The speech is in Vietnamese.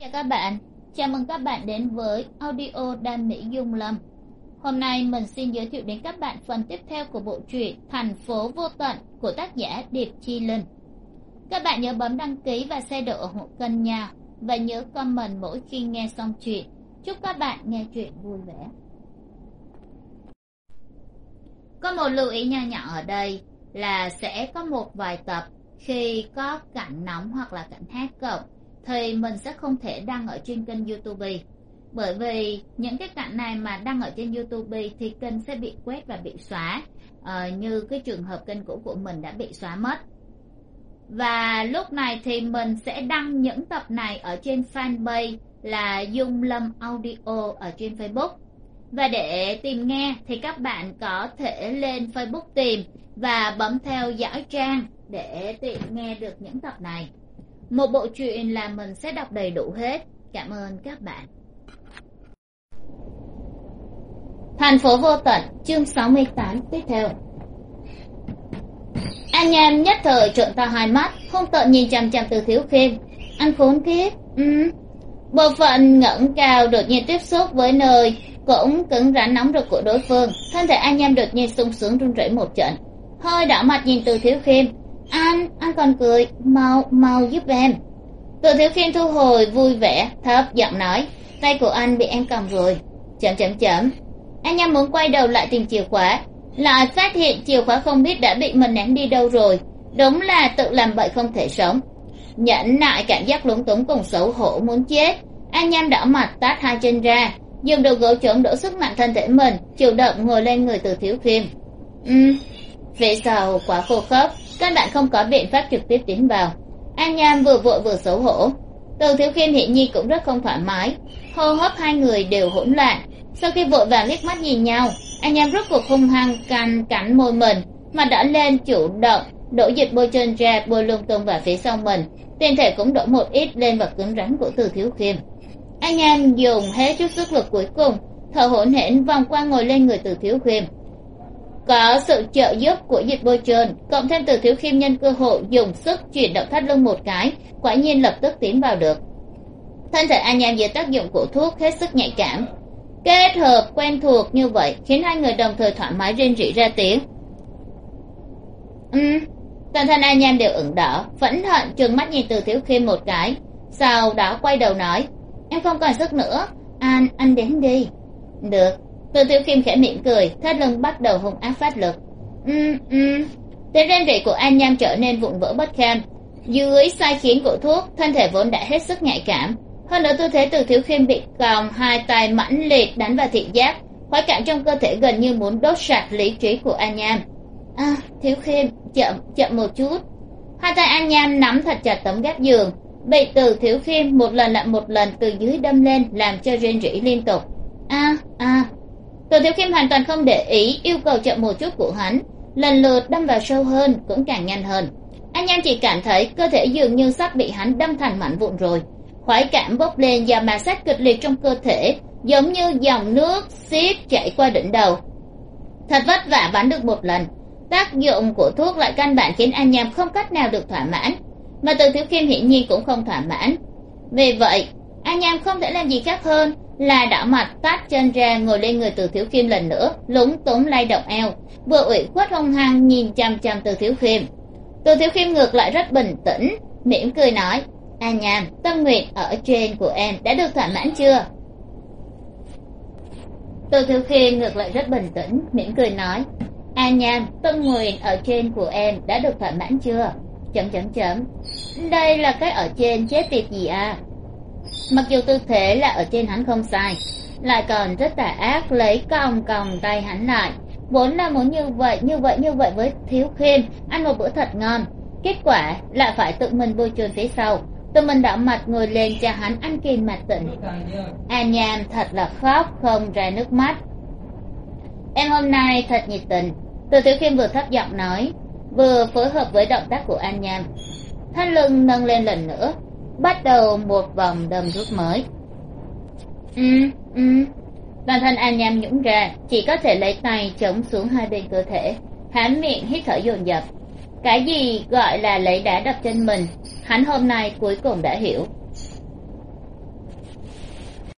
Chào các bạn, chào mừng các bạn đến với audio Đam Mỹ Dung Lâm. Hôm nay mình xin giới thiệu đến các bạn phần tiếp theo của bộ truyện Thành phố vô tận của tác giả Điệp Chi Linh. Các bạn nhớ bấm đăng ký và share độ ủng hộ kênh nha, và nhớ comment mỗi khi nghe xong chuyện. Chúc các bạn nghe chuyện vui vẻ. Có một lưu ý nho nhỏ ở đây là sẽ có một vài tập khi có cảnh nóng hoặc là cảnh hát cộng thì mình sẽ không thể đăng ở trên kênh YouTube, bởi vì những cái cảnh này mà đăng ở trên YouTube thì kênh sẽ bị quét và bị xóa, như cái trường hợp kênh cũ của mình đã bị xóa mất. Và lúc này thì mình sẽ đăng những tập này ở trên fanpage là Dung Lâm Audio ở trên Facebook. Và để tìm nghe thì các bạn có thể lên Facebook tìm và bấm theo dõi trang để tiện nghe được những tập này. Một bộ truyện là mình sẽ đọc đầy đủ hết. Cảm ơn các bạn. Thành phố vô tận, chương 68 tiếp theo. An Nham nhất thời trợn to hai mắt, hung tợn nhìn chằm chằm Từ Thiếu Khiêm. Anh khốn kiếp. Bộ phận ngẩng cao đột nhiên tiếp xúc với nơi cũng cứng rắn nóng rực của đối phương. Thân thể An Nham đột nhiên sung sướng run rẩy một trận, hơi đỏ mặt nhìn Từ Thiếu Khiêm. Anh còn cười, mau giúp em. Từ Thiếu Khiêm thu hồi vui vẻ, thấp giọng nói, tay của anh bị em cầm rồi. An Nham muốn quay đầu lại tìm chìa khóa, lại phát hiện chìa khóa không biết đã bị mình ném đi đâu rồi. Đúng là tự làm bậy không thể sống. Nhẫn nại cảm giác lúng túng cùng xấu hổ muốn chết, An Nham đỏ mặt tát hai chân ra, dùng đầu gối chống đỡ sức nặng thân thể mình, chủ động ngồi lên người Từ Thiếu Khiêm. Phía sau quá khô khốc, các bạn không có biện pháp trực tiếp tiến vào. An Nham vừa vội vừa xấu hổ. Từ Thiếu Khiêm hiện nhiên cũng rất không thoải mái, hô hấp hai người đều hỗn loạn. Sau khi vội vàng liếc mắt nhìn nhau, An Nham rốt cuộc hung hăng cắn môi mình, mà đã lên chủ động đổ dịch bôi trơn ra bôi lung tung vào phía sau mình, tiền thể cũng đổ một ít lên vật cứng rắn của Từ Thiếu Khiêm. An Nham dùng hết chút sức lực cuối cùng, thở hổn hển vòng qua ngồi lên người Từ Thiếu Khiêm. Có sự trợ giúp của dịch bôi trơn, cộng thêm Từ Thiếu Khiêm nhân cơ hội dùng sức chuyển động thắt lưng một cái, quả nhiên lập tức tiến vào được. Thân thể An Nham dưới tác dụng của thuốc hết sức nhạy cảm, kết hợp quen thuộc như vậy khiến hai người đồng thời thoải mái rên rỉ ra tiếng. Toàn thân An Nham đều ửng đỏ, phẫn hận trừng mắt nhìn Từ Thiếu Khiêm một cái, sau đó quay đầu nói, em không còn sức nữa, anh đến đi. Được. Từ Thiếu Khiêm khẽ mỉm cười, thắt lưng bắt đầu hung ác phát lực. Tiếng rên rỉ của An Nham trở nên vụn vỡ bất kham. Dưới sai khiến của thuốc, thân thể vốn đã hết sức nhạy cảm, hơn nữa tư thế Từ Thiếu Khiêm bị còng hai tay mãnh liệt đánh vào thị giác, khoái cảm trong cơ thể gần như muốn đốt sạch lý trí của An Nham. Thiếu Khiêm, chậm một chút. Hai tay An Nham nắm thật chặt tấm gác giường, bị Từ Thiếu Khiêm một lần lại một lần từ dưới đâm lên, làm cho rên rỉ liên tục. Từ Thiếu Khiêm hoàn toàn không để ý yêu cầu chậm một chút của hắn, lần lượt đâm vào sâu hơn, cũng càng nhanh hơn. An Nham chỉ cảm thấy cơ thể dường như sắp bị hắn đâm thành mảnh vụn rồi, khoái cảm bốc lên và ma sát kịch liệt trong cơ thể, giống như dòng nước xiết chảy qua đỉnh đầu. Thật vất vả bắn được một lần, tác dụng của thuốc lại căn bản khiến An Nham không cách nào được thỏa mãn, mà Từ Thiếu Khiêm hiển nhiên cũng không thỏa mãn. Vì vậy, An Nham không thể làm gì khác hơn là đảo mặt tát chân ra ngồi lên người Từ Thiếu Khiêm lần nữa, lúng túng lay động eo, vừa ủy khuất hung hăng nhìn chằm chằm Từ Thiếu Khiêm. Từ Thiếu Khiêm ngược lại rất bình tĩnh, mỉm cười nói, An Nham, tâm nguyện ở trên của em đã được thỏa mãn chưa? Từ Thiếu Khiêm ngược lại rất bình tĩnh, mỉm cười nói, An Nham, tâm nguyện ở trên của em đã được thỏa mãn chưa? Đây là cái ở trên chết tiệt gì à? Mặc dù tư thế là ở trên hắn không sai, lại còn rất tà ác lấy còng tay hắn lại, vốn là muốn như vậy với Thiếu Khiêm ăn một bữa thật ngon, kết quả lại phải tự mình bôi trơn phía sau, tự mình đỏ mặt ngồi lên cho hắn ăn kìm mà tỉnh. An Nham thật là khóc không ra nước mắt. Em hôm nay thật nhiệt tình. Từ Thiếu Khiêm vừa thấp giọng nói, vừa phối hợp với động tác của An Nham, thắt lưng nâng lên lần nữa, bắt đầu một vòng đâm thuốc mới. Toàn thân An Nham nhũn ra, chỉ có thể lấy tay chống xuống hai bên cơ thể, há miệng hít thở dồn dập. Cái gì gọi là lấy đá đập chân mình, hắn hôm nay cuối cùng đã hiểu.